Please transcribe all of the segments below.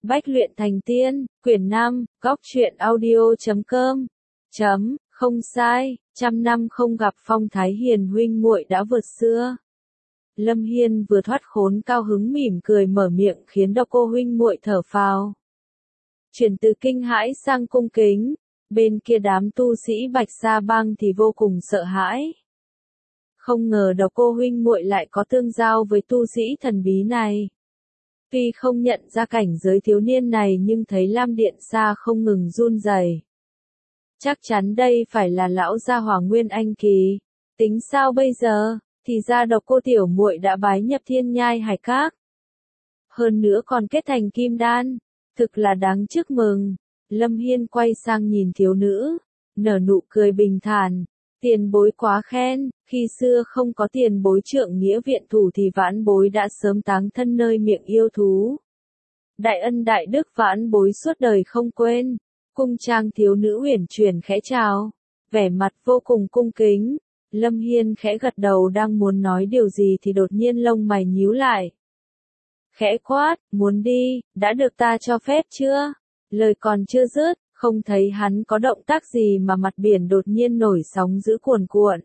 Bách luyện thành tiên, quyển 5, góc truyện audio.com. Không sai, 100 năm không gặp Phong Thái Hiền huynh muội đã vượt xưa. Lâm Hiên vừa thoát khốn cao hứng mỉm cười mở miệng khiến Độc Cô huynh muội thở phào. Chuyển từ kinh hãi sang cung kính, bên kia đám tu sĩ Bạch Sa Bang thì vô cùng sợ hãi. Không ngờ Độc Cô huynh muội lại có tương giao với tu sĩ thần bí này. Tuy không nhận ra cảnh giới thiếu niên này nhưng thấy Lam Điện Sa không ngừng run rẩy. Chắc chắn đây phải là lão gia hỏa Nguyên Anh kỳ. Tính sao bây giờ? Thì ra Độc Cô tiểu muội đã bái nhập Thiên Nhai Hải Các. Hơn nữa còn kết thành kim đan, thực là đáng chúc mừng. Lâm Hiên quay sang nhìn thiếu nữ, nở nụ cười bình thản. Tiền bối quá khen, khi xưa không có tiền bối trượng nghĩa viện thủ thì vãn bối đã sớm táng thân nơi miệng yêu thú. Đại ân đại đức vãn bối suốt đời không quên. Cung trang thiếu nữ uyển chuyển khẽ chào, vẻ mặt vô cùng cung kính. Lâm Hiên khẽ gật đầu đang muốn nói điều gì thì đột nhiên lông mày nhíu lại. Khẽ quát, muốn đi, đã được ta cho phép chưa? Lời còn chưa dứt, không thấy hắn có động tác gì mà mặt biển đột nhiên nổi sóng dữ cuồn cuộn.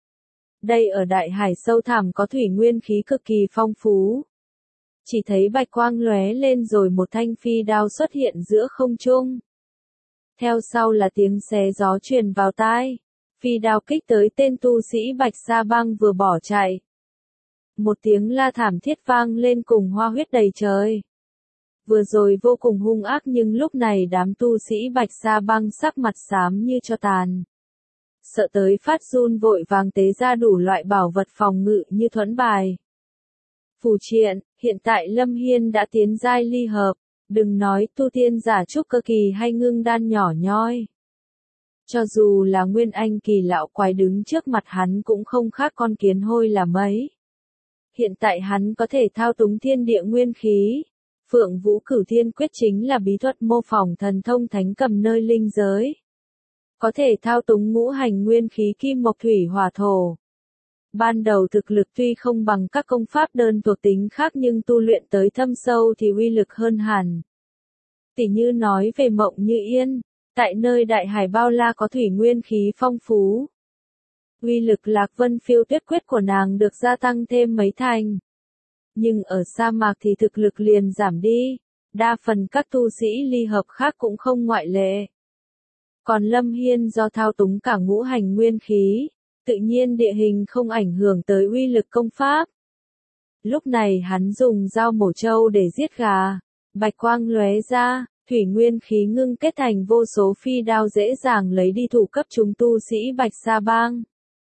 Đây ở đại hải sâu thẳm có thủy nguyên khí cực kỳ phong phú. Chỉ thấy bạch quang lóe lên rồi một thanh phi đao xuất hiện giữa không trung. Theo sau là tiếng xé gió truyền vào tai. Phi đao kích tới tên tu sĩ Bạch Sa Bang vừa bỏ chạy. Một tiếng la thảm thiết vang lên cùng hoa huyết đầy trời. Vừa rồi vô cùng hung ác nhưng lúc này đám tu sĩ Bạch Sa Bang sắc mặt xám như cho tàn. Sợ tới phát run vội vàng tế ra đủ loại bảo vật phòng ngự như thuẫn bài. Phù triện, hiện tại Lâm Hiên đã tiến giai ly hợp, đừng nói tu tiên giả trúc cơ kỳ hay ngưng đan nhỏ nhoi. Cho dù là Nguyên Anh kỳ lão quái đứng trước mặt hắn cũng không khác con kiến hôi là mấy. Hiện tại hắn có thể thao túng thiên địa nguyên khí. Phượng Vũ Cửu Thiên Quyết chính là bí thuật mô phỏng thần thông thánh cầm nơi linh giới. Có thể thao túng ngũ hành nguyên khí kim mộc thủy hỏa thổ. Ban đầu thực lực tuy không bằng các công pháp đơn thuộc tính khác nhưng tu luyện tới thâm sâu thì uy lực hơn hẳn. Tỉ như nói về Mộng Như Yên, tại nơi đại hải bao la có thủy nguyên khí phong phú. Uy lực Lạc Vân Phiêu Tuyết Quyết của nàng được gia tăng thêm mấy thành. Nhưng ở sa mạc thì thực lực liền giảm đi, đa phần các tu sĩ ly hợp khác cũng không ngoại lệ. Còn Lâm Hiên do thao túng cả ngũ hành nguyên khí, tự nhiên địa hình không ảnh hưởng tới uy lực công pháp. Lúc này hắn dùng dao mổ trâu để giết gà, bạch quang lóe ra, thủy nguyên khí ngưng kết thành vô số phi đao dễ dàng lấy đi thủ cấp chúng tu sĩ Bạch Sa Bang.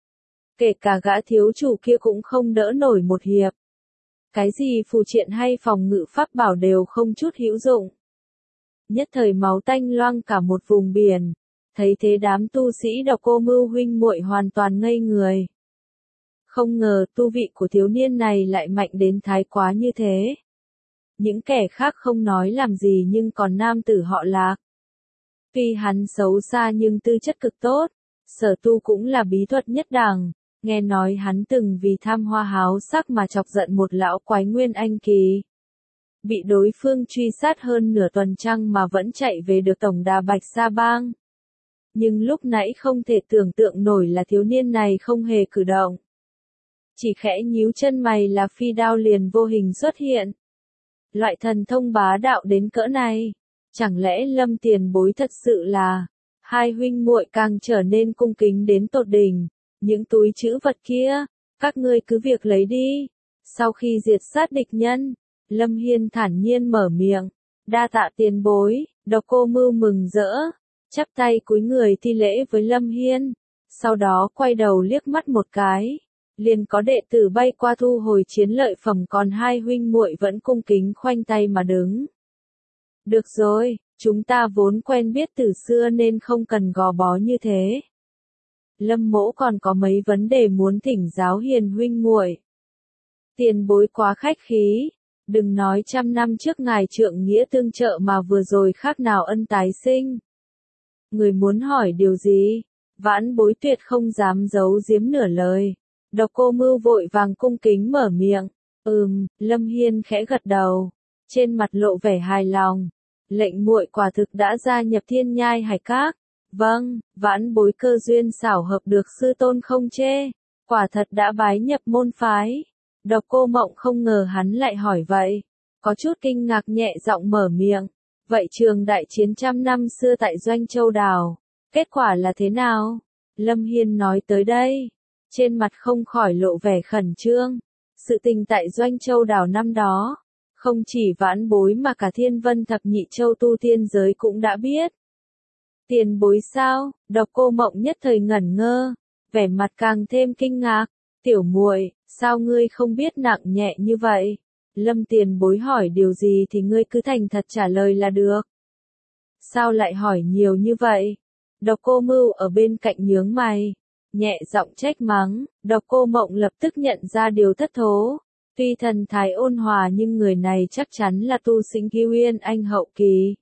Kể cả gã thiếu chủ kia cũng không đỡ nổi một hiệp. Cái gì phù triện hay phòng ngự pháp bảo đều không chút hữu dụng. Nhất thời máu tanh loang cả một vùng biển. Thấy thế đám tu sĩ Độc Cô Mưu huynh muội hoàn toàn ngây người. Không ngờ tu vị của thiếu niên này lại mạnh đến thái quá như thế. Những kẻ khác không nói làm gì nhưng còn nam tử họ Lạc. Tuy hắn xấu xa nhưng tư chất cực tốt, sở tu cũng là bí thuật nhất đẳng. Nghe nói hắn từng vì tham hoa háo sắc mà chọc giận một lão quái Nguyên Anh kỳ. Bị đối phương truy sát hơn nửa tuần trăng mà vẫn chạy về được tổng đà Bạch Sa Bang. Nhưng lúc nãy không thể tưởng tượng nổi là thiếu niên này không hề cử động. Chỉ khẽ nhíu chân mày là phi đao liền vô hình xuất hiện. Loại thần thông bá đạo đến cỡ này, chẳng lẽ Lâm tiền bối thật sự là... Hai huynh muội càng trở nên cung kính đến tột đỉnh. Những túi trữ vật kia, các ngươi cứ việc lấy đi. Sau khi diệt sát địch nhân, Lâm Hiên thản nhiên mở miệng. Đa tạ tiền bối, Độc Cô Mưu mừng rỡ. Chắp tay cúi người thi lễ với Lâm Hiên. Sau đó quay đầu liếc mắt một cái. Liền có đệ tử bay qua thu hồi chiến lợi phẩm còn hai huynh muội vẫn cung kính khoanh tay mà đứng. Được rồi, chúng ta vốn quen biết từ xưa nên không cần gò bó như thế. Lâm mỗ còn có mấy vấn đề muốn thỉnh giáo Hiền huynh muội. Tiền bối quá khách khí, đừng nói 100 năm trước ngài trượng nghĩa tương trợ mà vừa rồi khác nào ân tái sinh. Người muốn hỏi điều gì? Vãn bối tuyệt không dám giấu giếm nửa lời. Độc Cô Mưu vội vàng cung kính mở miệng. Lâm Hiên khẽ gật đầu, trên mặt lộ vẻ hài lòng. Lệnh muội quả thực đã gia nhập Thiên Nhai Hải Các. Vâng, vãn bối cơ duyên xảo hợp được sư tôn không chê, quả thật đã bái nhập môn phái. Độc Cô Mộng không ngờ hắn lại hỏi vậy, có chút kinh ngạc nhẹ giọng mở miệng. Vậy trường đại chiến trăm năm xưa tại Doanh Châu Đảo, kết quả là thế nào? Lâm Hiên nói tới đây, trên mặt không khỏi lộ vẻ khẩn trương. Sự tình tại Doanh Châu Đảo năm đó, không chỉ vãn bối mà cả Thiên Vân Thập Nhị Châu tu tiên giới cũng đã biết. Tiền bối sao? Độc Cô Mộng nhất thời ngẩn ngơ, vẻ mặt càng thêm kinh ngạc. Tiểu muội, sao ngươi không biết nặng nhẹ như vậy? Lâm tiền bối hỏi điều gì thì ngươi cứ thành thật trả lời là được. Sao lại hỏi nhiều như vậy? Độc Cô Mưu ở bên cạnh nhướng mày, nhẹ giọng trách mắng. Độc Cô Mộng lập tức nhận ra điều thất thố. Tuy thần thái ôn hòa nhưng người này chắc chắn là tu sĩ Kiêu Uyên Anh hậu kỳ.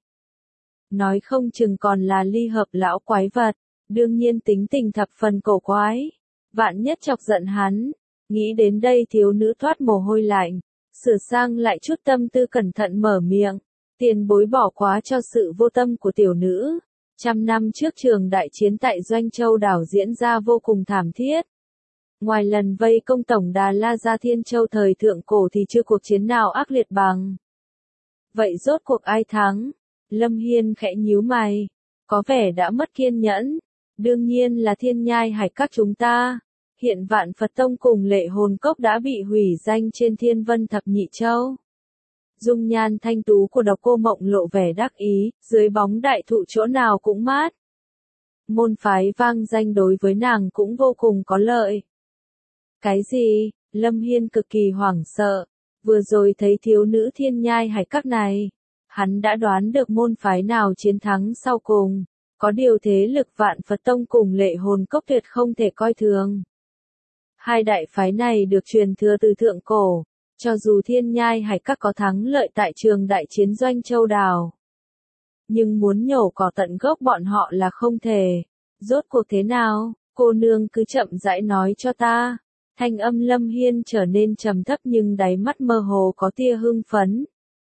Nói không chừng còn là ly hợp lão quái vật, đương nhiên tính tình thập phần cổ quái. Vạn nhất chọc giận hắn, nghĩ đến đây thiếu nữ thoát mồ hôi lạnh, sửa sang lại chút tâm tư cẩn thận mở miệng. Tiền bối bỏ quá cho sự vô tâm của tiểu nữ. Trăm năm trước trường đại chiến tại Doanh Châu Đảo diễn ra vô cùng thảm thiết. Ngoài lần vây công tổng đà La Gia Thiên Châu thời thượng cổ thì chưa cuộc chiến nào ác liệt bằng. Vậy rốt cuộc ai thắng? Lâm Hiên khẽ nhíu mày, có vẻ đã mất kiên nhẫn. Đương nhiên là Thiên Nhai Hải Các chúng ta. Hiện Vạn Phật Tông cùng Lệ Hồn Cốc đã bị hủy danh trên Thiên Vân Thập Nhị Châu. Dung nhan thanh tú của Độc Cô Mộng lộ vẻ đắc ý, dưới bóng đại thụ chỗ nào cũng mát. Môn phái vang danh đối với nàng cũng vô cùng có lợi. Cái gì? Lâm Hiên cực kỳ hoảng sợ. Vừa rồi thấy thiếu nữ Thiên Nhai Hải Các này, hắn đã đoán được môn phái nào chiến thắng sau cùng. Có điều thế lực Vạn Phật Tông cùng Lệ Hồn Cốc tuyệt không thể coi thường. Hai đại phái này được truyền thừa từ thượng cổ, cho dù Thiên Nhai Hải Các có thắng lợi tại trường đại chiến Doanh Châu Đảo, nhưng muốn nhổ cỏ tận gốc bọn họ là không thể. Rốt cuộc thế nào? Cô nương cứ chậm rãi nói cho ta. Thanh âm Lâm Hiên trở nên trầm thấp nhưng đáy mắt mơ hồ có tia hưng phấn.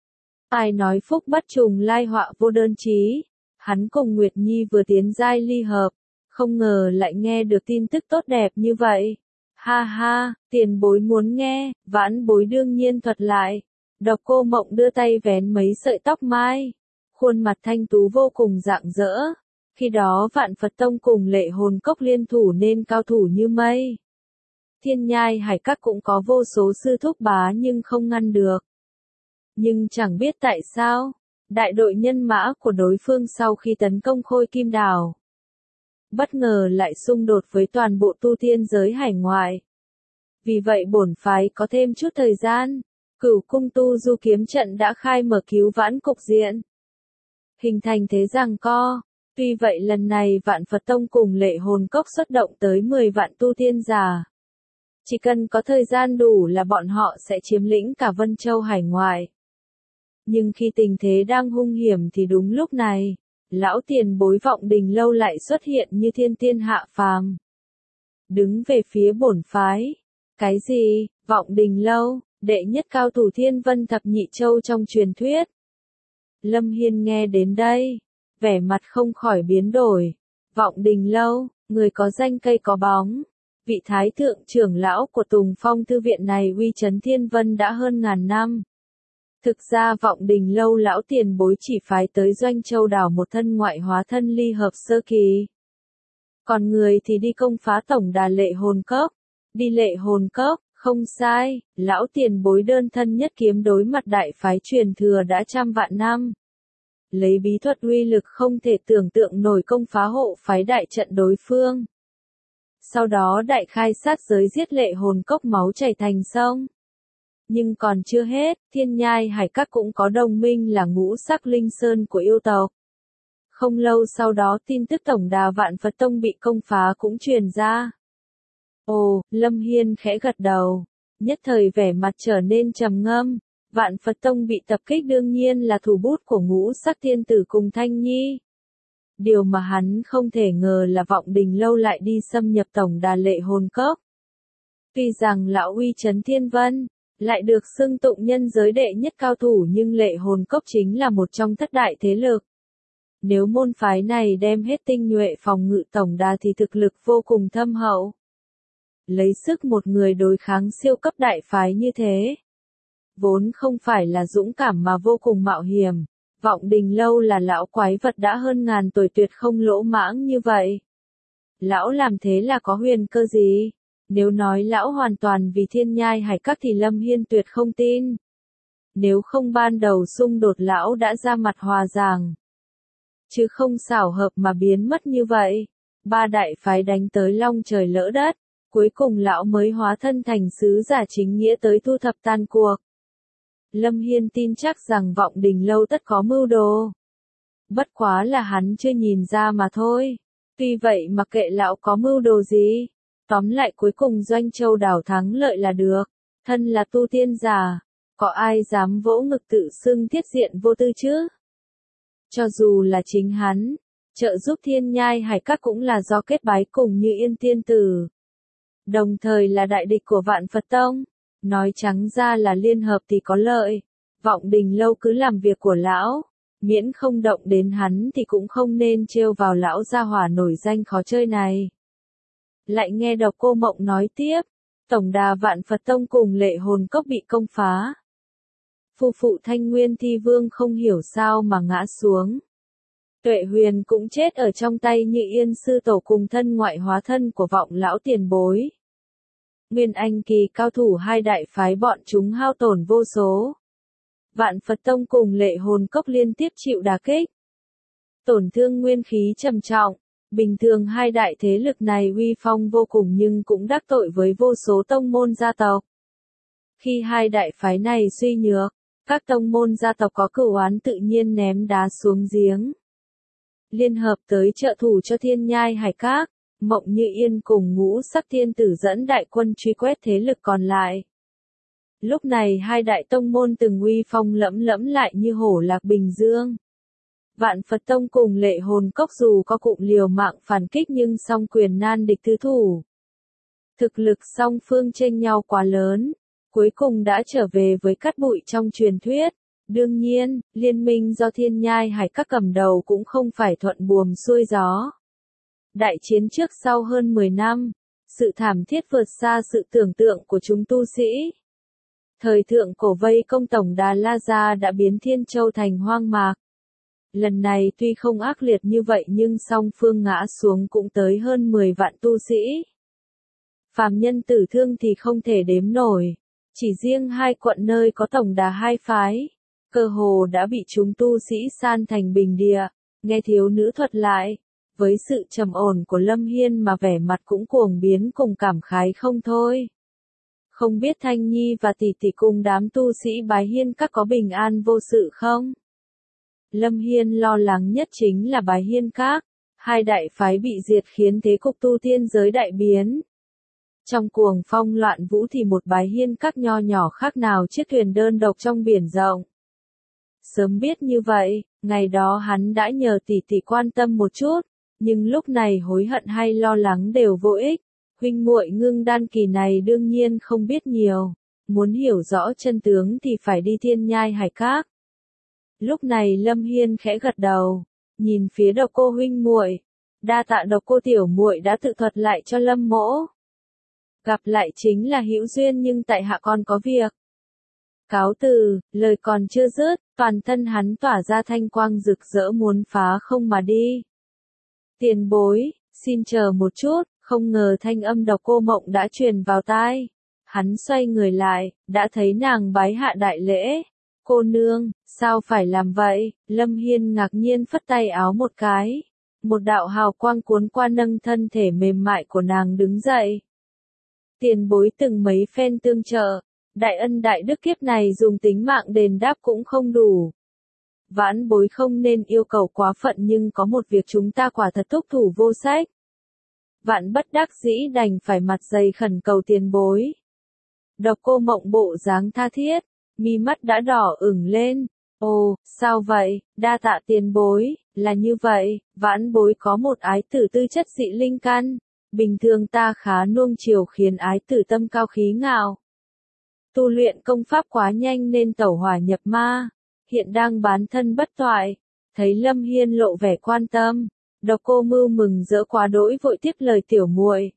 Ai nói phúc bất trùng lai họa vô đơn chí. Hắn cùng Nguyệt Nhi vừa tiến giai ly hợp, không ngờ lại nghe được tin tức tốt đẹp như vậy. Ha ha, tiền bối muốn nghe, vãn bối đương nhiên thuật lại. Độc Cô Mộng đưa tay vén mấy sợi tóc mai, khuôn mặt thanh tú vô cùng rạng rỡ. Khi đó Vạn Phật Tông cùng Lệ Hồn Cốc liên thủ nên cao thủ như mây. Thiên Nhai Hải Các cũng có vô số sư thúc bá nhưng không ngăn được. Nhưng chẳng biết tại sao, đại đội nhân mã của đối phương sau khi tấn công Khôi Kim Đảo, bất ngờ lại xung đột với toàn bộ tu tiên giới hải ngoại. Vì vậy bổn phái có thêm chút thời gian, Cửu Cung Tu Du kiếm trận đã khai mở cứu vãn cục diện, hình thành thế giằng co. Tuy vậy lần này Vạn Phật Tông cùng Lệ Hồn Cốc xuất động tới 10 vạn tu tiên giả. Chỉ cần có thời gian đủ là bọn họ sẽ chiếm lĩnh cả Vân Châu hải ngoại. Nhưng khi tình thế đang hung hiểm thì đúng lúc này, lão tiền bối Vọng Đình Lâu lại xuất hiện như thiên tiên hạ phàm. Đứng về phía bổn phái. Cái gì? Vọng Đình Lâu, đệ nhất cao thủ Thiên Vân Thập Nhị Châu trong truyền thuyết. Lâm Hiên nghe đến đây, vẻ mặt không khỏi biến đổi. Vọng Đình Lâu, người có danh cây có bóng. Vị thái thượng trưởng lão của Tùng Phong thư viện này uy chấn Thiên Vân đã hơn ngàn năm. Thực ra Vọng Đình Lâu lão tiền bối chỉ phái tới Doanh Châu Đảo một thân ngoại hóa thân ly hợp sơ kỳ. Còn người thì đi công phá tổng đà Lệ Hồn Cốc. Đi Lệ Hồn Cốc, không sai, lão tiền bối đơn thân nhất kiếm đối mặt đại phái truyền thừa đã trăm vạn năm. Lấy bí thuật uy lực không thể tưởng tượng nổi công phá hộ phái đại trận đối phương. Sau đó đại khai sát giới giết Lệ Hồn Cốc máu chảy thành sông. Nhưng còn chưa hết, Thiên Nhai Hải Các cũng có đồng minh là Ngũ Sắc Linh Sơn của yêu tộc. Không lâu sau đó tin tức tổng đà Vạn Phật Tông bị công phá cũng truyền ra. Ồ, Lâm Hiên khẽ gật đầu, nhất thời vẻ mặt trở nên trầm ngâm. Vạn Phật Tông bị tập kích đương nhiên là thủ bút của Ngũ Sắc Thiên Tử cùng Thanh Nhi. Điều mà hắn không thể ngờ là Vọng Đình Lâu lại đi xâm nhập tổng đà Lệ Hồn Cốc. Tuy rằng lão uy chấn Thiên Vân, Lại được xưng tụng nhân giới đệ nhất cao thủ nhưng Lệ Hồn Cốc chính là một trong thất đại thế lực. Nếu môn phái này đem hết tinh nhuệ phòng ngự tổng đà thì thực lực vô cùng thâm hậu. Lấy sức một người đối kháng siêu cấp đại phái như thế. Vốn không phải là dũng cảm mà vô cùng mạo hiểm. Vọng Đình Lâu là lão quái vật đã hơn ngàn tuổi tuyệt không lỗ mãng như vậy. Lão làm thế là có huyền cơ gì? Nếu nói lão hoàn toàn vì Thiên Nhai Hải Các thì Lâm Hiên tuyệt không tin. Nếu không ban đầu xung đột lão đã ra mặt hòa giải. Chứ không xảo hợp mà biến mất như vậy. Ba đại phái đánh tới long trời lỡ đất. Cuối cùng lão mới hóa thân thành sứ giả chính nghĩa tới thu thập tan cuộc. Lâm Hiên tin chắc rằng Vọng Đình Lâu tất có mưu đồ. Bất quá là hắn chưa nhìn ra mà thôi. Tuy vậy mà kệ lão có mưu đồ gì. Tóm lại cuối cùng Doanh Châu đảo thắng lợi là được. Thân là tu tiên giả. Có ai dám vỗ ngực tự xưng thiết diện vô tư chứ? Cho dù là chính hắn. Trợ giúp Thiên Nhai Hải Các cũng là do kết bái cùng Như Yên tiên tử. Đồng thời là đại địch của Vạn Phật Tông. Nói trắng ra là liên hợp thì có lợi. Vọng Đình Lâu cứ làm việc của lão. Miễn không động đến hắn thì cũng không nên trêu vào lão gia hỏa nổi danh khó chơi này. Lại nghe Độc Cô Mộng nói tiếp. Tổng đà Vạn Phật Tông cùng Lệ Hồn Cốc bị công phá. Phu phụ Thanh Nguyên Thi Vương không hiểu sao mà ngã xuống. Tuệ Huyền cũng chết ở trong tay Như Yên sư tổ cùng thân ngoại hóa thân của Vọng lão tiền bối. Nguyên Anh kỳ cao thủ hai đại phái bọn chúng hao tổn vô số. Vạn Phật Tông cùng Lệ Hồn Cốc liên tiếp chịu đả kích. Tổn thương nguyên khí trầm trọng. Bình thường hai đại thế lực này uy phong vô cùng nhưng cũng đắc tội với vô số tông môn gia tộc. Khi hai đại phái này suy nhược, các tông môn gia tộc có cửu oán tự nhiên ném đá xuống giếng. Liên hợp tới trợ thủ cho Thiên Nhai Hải Các. Mộng Như Yên cùng Ngũ Sắc Thiên Tử dẫn đại quân truy quét thế lực còn lại. Lúc này hai đại tông môn từng uy phong lẫm lẫm lại như hổ lạc bình dương. Vạn Phật Tông cùng Lệ Hồn Cốc dù có cụm liều mạng phản kích nhưng song quyền nan địch tứ thủ. Thực lực song phương chênh nhau quá lớn, cuối cùng đã trở về với cát bụi trong truyền thuyết. Đương nhiên, liên minh do Thiên Nhai Hải Các cầm đầu cũng không phải thuận buồm xuôi gió. Đại chiến trước sau hơn 10 năm, sự thảm thiết vượt xa sự tưởng tượng của chúng tu sĩ. Thời thượng cổ vây công tổng đà La Gia đã biến Thiên Châu thành hoang mạc. Lần này tuy không ác liệt như vậy nhưng song phương ngã xuống cũng tới hơn 10 vạn tu sĩ. Phàm nhân tử thương thì không thể đếm nổi. Chỉ riêng hai quận nơi có tổng đà hai phái, cơ hồ đã bị chúng tu sĩ san thành bình địa. Nghe thiếu nữ thuật lại. Với sự trầm ổn của Lâm Hiên mà vẻ mặt cũng cuồng biến cùng cảm khái không thôi. Không biết Thanh Nhi và tỷ tỷ cùng đám tu sĩ Bái Hiên Các có bình an vô sự không? Lâm Hiên lo lắng nhất chính là Bái Hiên Các. Hai đại phái bị diệt khiến thế cục tu tiên giới đại biến. Trong cuồng phong loạn vũ thì một Bái Hiên Các nho nhỏ khác nào chiếc thuyền đơn độc trong biển rộng. Sớm biết như vậy, ngày đó hắn đã nhờ tỷ tỷ quan tâm một chút. Nhưng lúc này hối hận hay lo lắng đều vô ích. Huynh muội Ngưng Đan kỳ này đương nhiên không biết nhiều. Muốn hiểu rõ chân tướng thì phải đi Thiên Nhai Hải Các. Lúc này Lâm Hiên khẽ gật đầu, nhìn phía Độc Cô huynh muội, đa tạ Độc Cô tiểu muội đã tự thuật lại cho Lâm mỗ. Gặp lại chính là hữu duyên nhưng tại hạ còn có việc. Cáo từ, lời còn chưa dứt, toàn thân hắn tỏa ra thanh quang rực rỡ muốn phá không mà đi. Tiền bối, xin chờ một chút, không ngờ thanh âm Độc Cô Mộng đã truyền vào tai. Hắn xoay người lại, đã thấy nàng bái hạ đại lễ. Cô nương, sao phải làm vậy? Lâm Hiên ngạc nhiên phất tay áo một cái. Một đạo hào quang cuốn qua nâng thân thể mềm mại của nàng đứng dậy. Tiền bối từng mấy phen tương trợ, đại ân đại đức kiếp này dùng tính mạng đền đáp cũng không đủ. Vãn bối không nên yêu cầu quá phận nhưng có một việc chúng ta quả thật thúc thủ vô sách. Vạn bất đắc dĩ đành phải mặt dày khẩn cầu tiền bối. Độc Cô Mộng bộ dáng tha thiết, mi mắt đã đỏ ửng lên. Ồ, sao vậy, đa tạ tiền bối, là như vậy, vãn bối có một ái tử tư chất dị linh căn. Bình thường ta khá nuông chiều khiến ái tử tâm cao khí ngạo. tu luyện công pháp quá nhanh nên tẩu hỏa nhập ma, hiện đang bán thân bất toại. Thấy Lâm Hiên lộ vẻ quan tâm, Độc Cô Mưu mừng rỡ quá đỗi vội tiếp lời tiểu muội.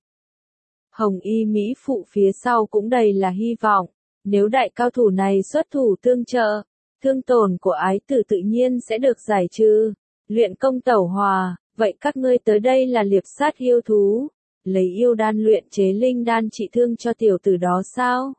Hồng Y mỹ phụ phía sau cũng đầy là hy vọng, nếu đại cao thủ này xuất thủ tương trợ, thương tổn của ái tử tự nhiên sẽ được giải trừ. Luyện công tẩu hỏa, vậy các ngươi tới đây là liệp sát yêu thú, lấy yêu đan luyện chế linh đan trị thương cho tiểu tử đó sao?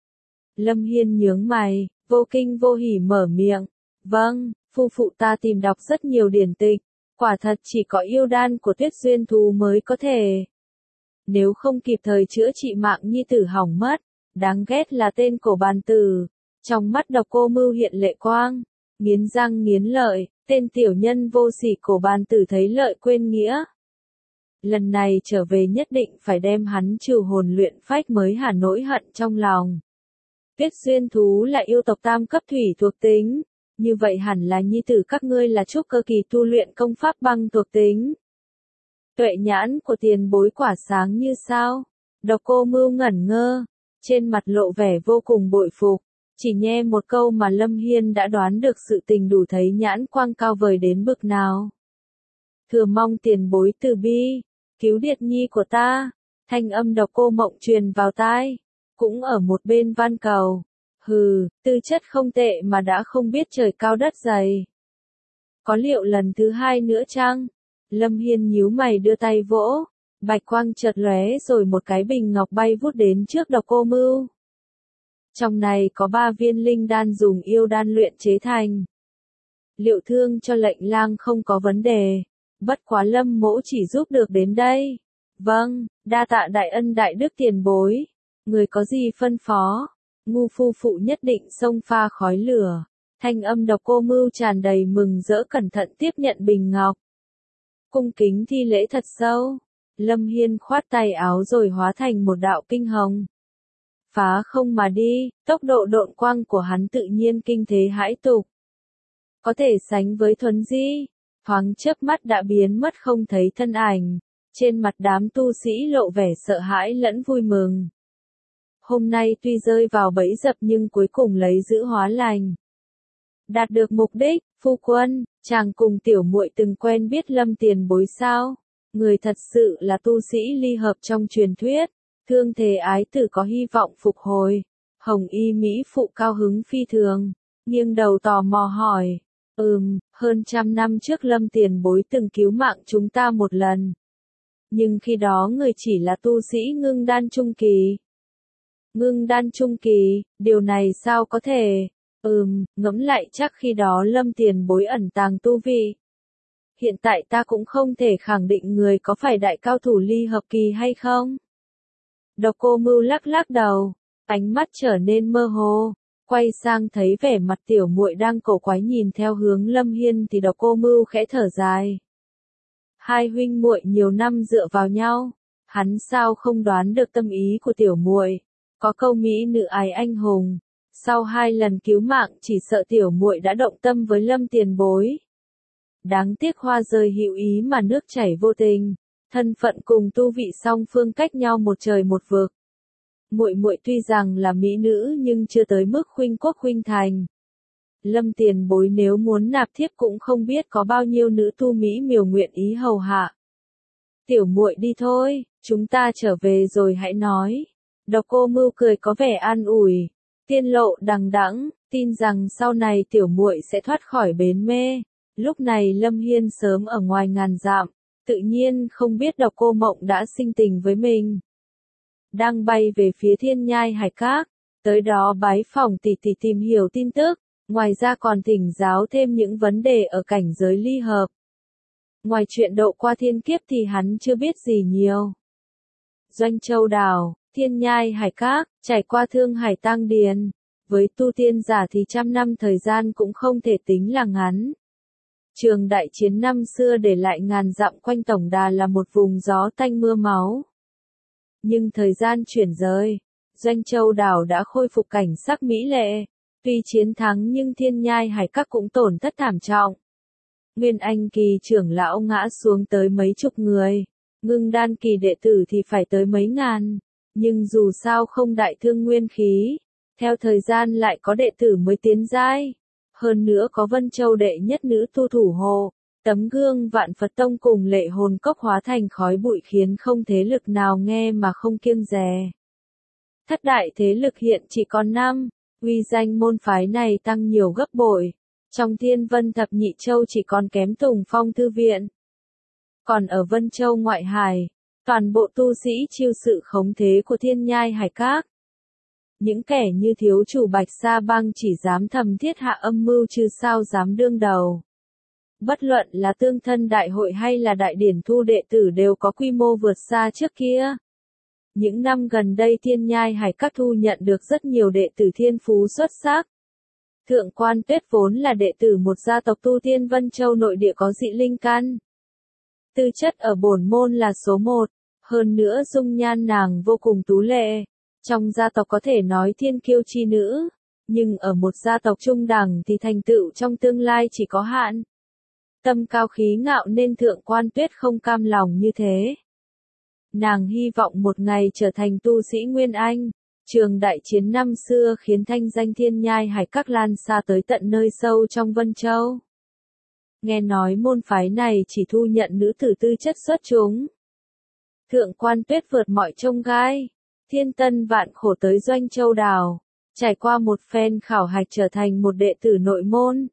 Lâm Hiên nhướng mày, vô kinh vô hỉ mở miệng. Vâng, phu phụ ta tìm đọc rất nhiều điển tịch, quả thật chỉ có yêu đan của Tuyết Duyên thú mới có thể. Nếu không kịp thời chữa trị mạng nhi tử hỏng mất, đáng ghét là tên cổ bàn tử. Trong mắt Độc Cô Mưu hiện lệ quang, nghiến răng nghiến lợi, tên tiểu nhân vô sỉ cổ bàn tử thấy lợi quên nghĩa. Lần này trở về nhất định phải đem hắn trừ hồn luyện phách mới hả nỗi hận trong lòng. Tuyết Duyên thú là yêu tộc tam cấp thủy thuộc tính, như vậy hẳn là nhi tử các ngươi là trúc cơ kỳ tu luyện công pháp băng thuộc tính. Tuệ nhãn của tiền bối quả sáng như sao? Độc Cô Mưu ngẩn ngơ, trên mặt lộ vẻ vô cùng bội phục, chỉ nghe một câu mà Lâm Hiên đã đoán được sự tình đủ thấy nhãn quang cao vời đến bực nào. Thừa mong tiền bối từ bi, cứu điệt nhi của ta, thanh âm Độc Cô Mộng truyền vào tai, cũng ở một bên van cầu. Hừ, tư chất không tệ mà đã không biết trời cao đất dày. Có liệu lần thứ hai nữa chăng? Lâm Hiên nhíu mày đưa tay vỗ, bạch quang chợt lóe rồi một cái bình ngọc bay vút đến trước Độc Cô Mưu. Trong này có 3 viên linh đan dùng yêu đan luyện chế thành. Liệu thương cho lệnh lang không có vấn đề, bất quá Lâm mỗ chỉ giúp được đến đây. Vâng, đa tạ đại ân đại đức tiền bối, người có gì phân phó? Ngu phu phụ nhất định xông pha khói lửa. Thanh âm Độc Cô Mưu tràn đầy mừng rỡ cẩn thận tiếp nhận bình ngọc. Cung kính thi lễ thật sâu. Lâm Hiên khoát tay áo rồi hóa thành một đạo kinh hồng. Phá không mà đi, tốc độ độn quang của hắn tự nhiên kinh thế hãi tục. Có thể sánh với thuấn di, thoáng chớp mắt đã biến mất không thấy thân ảnh. Trên mặt đám tu sĩ lộ vẻ sợ hãi lẫn vui mừng. Hôm nay tuy rơi vào bẫy dập nhưng cuối cùng lấy giữ hóa lành. Đạt được mục đích, phu quân, chàng cùng tiểu muội từng quen biết Lâm tiền bối sao? Người thật sự là tu sĩ ly hợp trong truyền thuyết, thương thể ái tử có hy vọng phục hồi. Hồng Y mỹ phụ cao hứng phi thường, nghiêng đầu tò mò hỏi. Hơn 100 năm trước Lâm tiền bối từng cứu mạng chúng ta một lần. Nhưng khi đó người chỉ là tu sĩ ngưng đan trung kỳ. Ngưng đan trung kỳ, điều này sao có thể? Ngẫm lại chắc khi đó Lâm tiền bối ẩn tàng tu vi. Hiện tại ta cũng không thể khẳng định người có phải đại cao thủ ly hợp kỳ hay không. Độc Cô Mưu lắc lắc đầu, ánh mắt trở nên mơ hồ, quay sang thấy vẻ mặt tiểu muội đang cổ quái nhìn theo hướng Lâm Hiên thì Độc Cô Mưu khẽ thở dài. Hai huynh muội nhiều năm dựa vào nhau, hắn sao không đoán được tâm ý của tiểu muội. Có câu mỹ nữ ái anh hùng, sau 2 lần cứu mạng chỉ sợ tiểu muội đã động tâm với Lâm tiền bối. Đáng tiếc hoa rơi hữu ý mà nước chảy vô tình, thân phận cùng tu vị song phương cách nhau một trời một vực. Muội muội tuy rằng là mỹ nữ nhưng chưa tới mức khuynh quốc khuynh thành. Lâm tiền bối nếu muốn nạp thiếp cũng không biết có bao nhiêu nữ tu mỹ miều nguyện ý hầu hạ. Tiểu muội đi thôi, chúng ta trở về rồi hãy nói. Độc Cô Mưu cười có vẻ an ủi, tiên lộ đằng đẵng, tin rằng sau này tiểu muội sẽ thoát khỏi bến mê. Lúc này Lâm Hiên sớm ở ngoài ngàn dặm, tự nhiên không biết Độc Cô Mộng đã sinh tình với mình. Đang bay về phía Thiên Nhai Hải Các, tới đó bái phỏng tỷ tỷ tìm hiểu tin tức, ngoài ra còn thỉnh giáo thêm những vấn đề ở cảnh giới ly hợp. Ngoài chuyện độ qua thiên kiếp thì hắn chưa biết gì nhiều. Doanh Châu Đảo, Thiên Nhai Hải Các, trải qua Thương Hải Tang Điền, với tu tiên giả thì 100 năm thời gian cũng không thể tính là ngắn. Trường đại chiến năm xưa để lại ngàn dặm quanh tổng đà là một vùng gió tanh mưa máu. Nhưng thời gian chuyển rời, Doanh Châu Đảo đã khôi phục cảnh sắc mỹ lệ, tuy chiến thắng nhưng Thiên Nhai Hải Các cũng tổn thất thảm trọng. Nguyên Anh kỳ trưởng lão ngã xuống tới mấy chục người, ngưng đan kỳ đệ tử thì phải tới mấy ngàn, nhưng dù sao không đại thương nguyên khí, Theo thời gian lại có đệ tử mới tiến giai. Hơn nữa có Vân Châu đệ nhất nữ tu thủ hộ, tấm gương Vạn Phật Tông cùng Lệ Hồn Cốc hóa thành khói bụi khiến không thế lực nào nghe mà không kiêng dè. Thất đại thế lực hiện chỉ còn 5, uy danh môn phái này tăng nhiều gấp bội. Trong Thiên Vân Thập Nhị Châu chỉ còn kém Tùng Phong Thư Viện. Còn ở Vân Châu ngoại hải, toàn bộ tu sĩ chịu sự khống thế của Thiên Nhai Hải Các. Những kẻ như thiếu chủ Bạch Sa Bang chỉ dám thầm thiết hạ âm mưu chứ sao dám đương đầu. Bất luận là tương thân đại hội hay là đại điển thu đệ tử đều có quy mô vượt xa trước kia. Những năm gần đây Thiên Nhai Hải Các thu nhận được rất nhiều đệ tử thiên phú xuất sắc. Thượng Quan Tuyết vốn là đệ tử một gia tộc tu tiên Vân Châu nội địa có dị linh căn. Tư chất ở bổn môn là số 1, hơn nữa dung nhan nàng vô cùng tú lệ. Trong gia tộc có thể nói thiên kiêu chi nữ, nhưng ở một gia tộc trung đẳng thì thành tựu trong tương lai chỉ có hạn. Tâm cao khí ngạo nên Thượng Quan Tuyết không cam lòng như thế. Nàng hy vọng một ngày trở thành tu sĩ Nguyên Anh. Trường đại chiến năm xưa khiến thanh danh Thiên Nhai Hải Các lan xa tới tận nơi sâu trong Vân Châu. Nghe nói môn phái này chỉ thu nhận nữ tử tư chất xuất chúng. Thượng Quan Tuyết vượt mọi chông gai, thiên tân vạn khổ tới Doanh Châu Đào, trải qua một phen khảo hạch trở thành một đệ tử nội môn.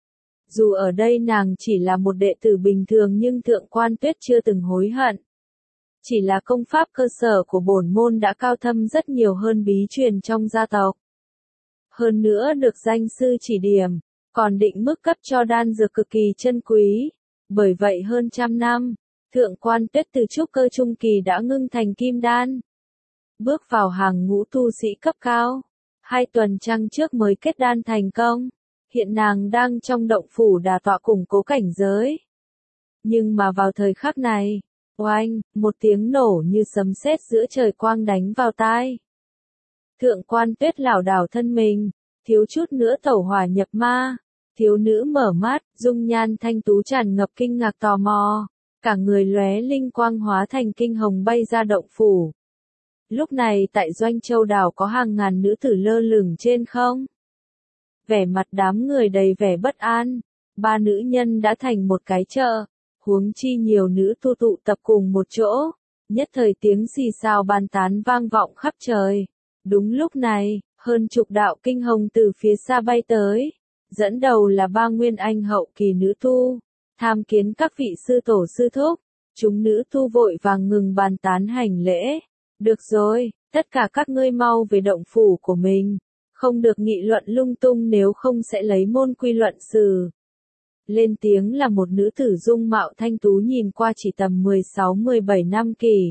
Dù ở đây nàng chỉ là một đệ tử bình thường nhưng Thượng Quan Tuyết chưa từng hối hận. Chỉ là công pháp cơ sở của bổn môn đã cao thâm rất nhiều hơn bí truyền trong gia tộc. Hơn nữa được danh sư chỉ điểm, còn định mức cấp cho đan dược cực kỳ chân quý. Bởi vậy hơn 100 năm, Thượng Quan Tuyết từ trúc cơ trung kỳ đã ngưng thành kim đan. Bước vào hàng ngũ tu sĩ cấp cao. 2 tuần trăng trước mới kết đan thành công. Hiện nàng đang trong động phủ đả tọa củng cố cảnh giới. Nhưng mà vào thời khắc này, oanh, một tiếng nổ như sấm sét giữa trời quang đánh vào tai. Thượng Quan Tuyết lảo đảo thân mình, thiếu chút nữa tẩu hỏa nhập ma. Thiếu nữ mở mắt, dung nhan thanh tú tràn ngập kinh ngạc tò mò, cả người lóe linh quang hóa thành kinh hồng bay ra động phủ. Lúc này tại Doanh Châu Đảo có hàng ngàn nữ tử lơ lửng trên không. Vẻ mặt đám người đầy vẻ bất an, 3 nữ nhân đã thành một cái chợ, huống chi nhiều nữ tu tụ tập cùng một chỗ, nhất thời tiếng xì xào bàn tán vang vọng khắp trời. Đúng lúc này, hơn chục đạo kinh hồng từ phía xa bay tới, dẫn đầu là 3 nguyên anh hậu kỳ nữ tu, tham kiến các vị sư tổ sư thúc. Chúng nữ tu vội vàng ngừng bàn tán hành lễ. Được rồi, tất cả các ngươi mau về động phủ của mình, không được nghị luận lung tung nếu không sẽ lấy môn quy luận xử. Lên tiếng là một nữ tử dung mạo thanh tú nhìn qua chỉ tầm 16-17 năm kỳ.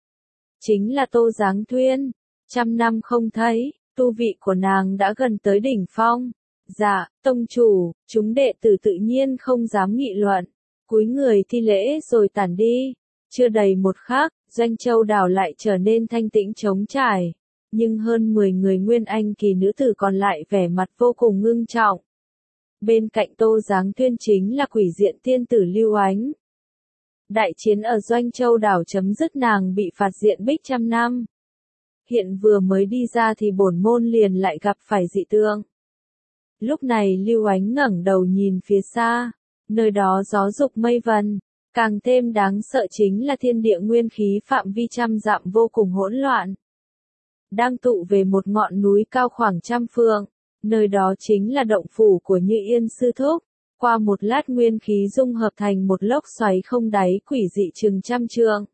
Chính là Tô Giáng Thuyên, 100 năm không thấy, tu vị của nàng đã gần tới đỉnh phong. Dạ, tông chủ, chúng đệ tử tự nhiên không dám nghị luận, cúi người thi lễ rồi tản đi. Chưa đầy một khắc, Doanh Châu Đảo lại trở nên thanh tĩnh trống trải, nhưng hơn 10 người nguyên anh kỳ nữ tử còn lại vẻ mặt vô cùng ngưng trọng. Bên cạnh Tô Giáng Thuyên chính là quỷ diện tiên tử Lưu Ánh. Đại chiến ở Doanh Châu Đảo chấm dứt, nàng bị phạt diện bích 100 năm. Hiện vừa mới đi ra thì bổn môn liền lại gặp phải dị tượng. Lúc này Lưu Ánh ngẩng đầu nhìn phía xa, nơi đó gió dục mây vần, càng thêm đáng sợ chính là thiên địa nguyên khí phạm vi 100 dặm vô cùng hỗn loạn. Đang tụ về một ngọn núi cao khoảng 100 phượng, nơi đó chính là động phủ của Như Yên sư thúc. Qua một lát nguyên khí dung hợp thành một lốc xoáy không đáy quỷ dị chừng 100 trượng.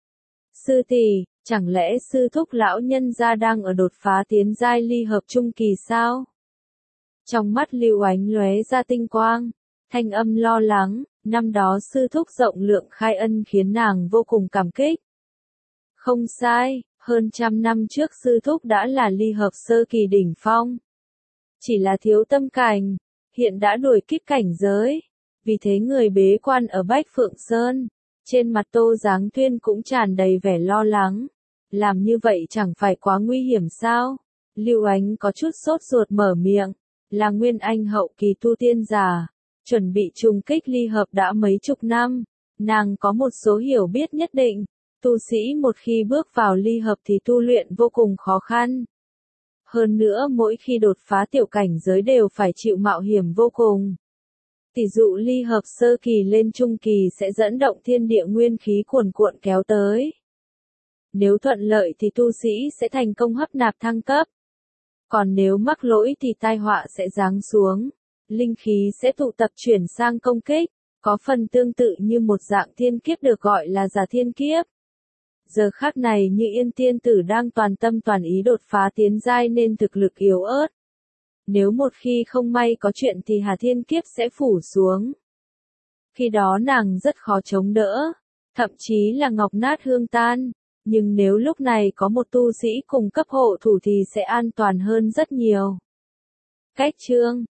Sư tỷ, chẳng lẽ sư thúc lão nhân gia đang ở đột phá tiến giai ly hợp trung kỳ sao? Trong mắt Lưu Ánh lóe ra tinh quang, thanh âm lo lắng, năm đó sư thúc rộng lượng khai ân khiến nàng vô cùng cảm kích. Không sai, hơn 100 năm trước sư thúc đã là ly hợp sơ kỳ đỉnh phong. Chỉ là thiếu tâm cảnh, hiện đã đuổi kích cảnh giới. Vì thế người bế quan ở Bách Phượng Sơn, trên mặt Tô Giáng Thuyên cũng tràn đầy vẻ lo lắng. Làm như vậy chẳng phải quá nguy hiểm sao? Lưu Ánh có chút sốt ruột mở miệng, là nguyên anh hậu kỳ tu tiên giả, chuẩn bị trùng kích ly hợp đã mấy chục năm, nàng có một số hiểu biết nhất định. Tu sĩ một khi bước vào ly hợp thì tu luyện vô cùng khó khăn. Hơn nữa mỗi khi đột phá tiểu cảnh giới đều phải chịu mạo hiểm vô cùng. Tỷ dụ ly hợp sơ kỳ lên trung kỳ sẽ dẫn động thiên địa nguyên khí cuồn cuộn kéo tới. Nếu thuận lợi thì tu sĩ sẽ thành công hấp nạp thăng cấp. Còn nếu mắc lỗi thì tai họa sẽ giáng xuống. Linh khí sẽ tụ tập chuyển sang công kích, có phần tương tự như một dạng thiên kiếp được gọi là giả thiên kiếp. Giờ khắc này Như Yên tiên tử đang toàn tâm toàn ý đột phá tiến giai nên thực lực yếu ớt. Nếu một khi không may có chuyện thì Hà Thiên Kiếp sẽ phủ xuống. Khi đó nàng rất khó chống đỡ, thậm chí là ngọc nát hương tan. Nhưng nếu lúc này có một tu sĩ cùng cấp hộ thủ thì sẽ an toàn hơn rất nhiều. Cách chương